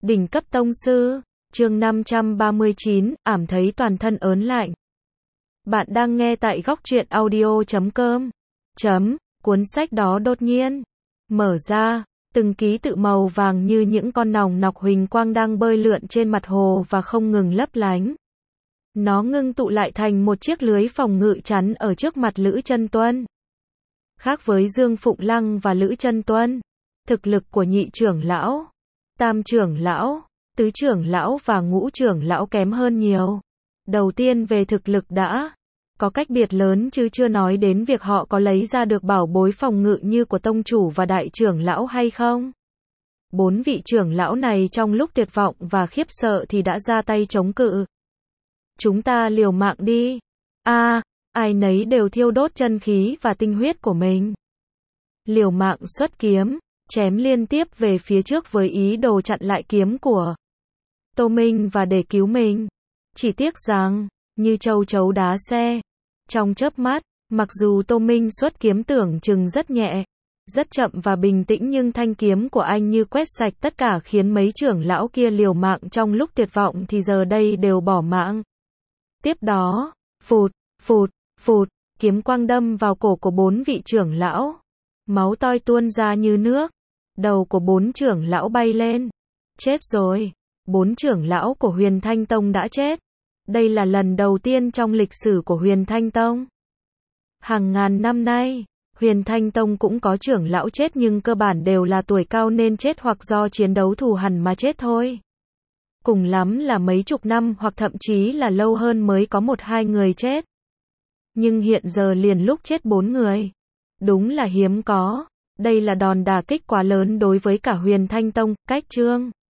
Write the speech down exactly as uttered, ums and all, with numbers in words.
Đỉnh cấp tông sư, chương năm trăm ba mươi chín, ảm thấy toàn thân ớn lạnh. Bạn đang nghe tại góc truyện audio chấm com. Chấm, cuốn sách đó đột nhiên mở ra, từng ký tự màu vàng như những con nòng nọc huỳnh quang đang bơi lượn trên mặt hồ và không ngừng lấp lánh. Nó ngưng tụ lại thành một chiếc lưới phòng ngự chắn ở trước mặt Lữ Chân Tuân. Khác với Dương Phụng Lăng và Lữ Chân Tuân, thực lực của nhị trưởng lão, tam trưởng lão, tứ trưởng lão và ngũ trưởng lão kém hơn nhiều. Đầu tiên về thực lực đã có cách biệt lớn, chứ chưa nói đến việc họ có lấy ra được bảo bối phòng ngự như của tông chủ và đại trưởng lão hay không. Bốn vị trưởng lão này trong lúc tuyệt vọng và khiếp sợ thì đã ra tay chống cự. Chúng ta liều mạng đi. A, à, ai nấy đều thiêu đốt chân khí và tinh huyết của mình. Liều mạng xuất kiếm, chém liên tiếp về phía trước với ý đồ chặn lại kiếm của Tô Minh và để cứu mình. Chỉ tiếc rằng, như châu chấu đá xe, trong chớp mắt, mặc dù Tô Minh xuất kiếm tưởng chừng rất nhẹ, rất chậm và bình tĩnh, nhưng thanh kiếm của anh như quét sạch tất cả, khiến mấy trưởng lão kia liều mạng trong lúc tuyệt vọng thì giờ đây đều bỏ mạng. Tiếp đó, phụt, phụt, phụt, kiếm quang đâm vào cổ của bốn vị trưởng lão. Máu toi tuôn ra như nước. Đầu của bốn trưởng lão bay lên. Chết rồi. Bốn trưởng lão của Huyền Thanh Tông đã chết. Đây là lần đầu tiên trong lịch sử của Huyền Thanh Tông. Hàng ngàn năm nay, Huyền Thanh Tông cũng có trưởng lão chết, nhưng cơ bản đều là tuổi cao nên chết hoặc do chiến đấu thù hằn mà chết thôi. Cùng lắm là mấy chục năm hoặc thậm chí là lâu hơn mới có một hai người chết. Nhưng hiện giờ liền lúc chết bốn người. Đúng là hiếm có. Đây là đòn đả kích quá lớn đối với cả Huyền Thanh Tông. Cách chương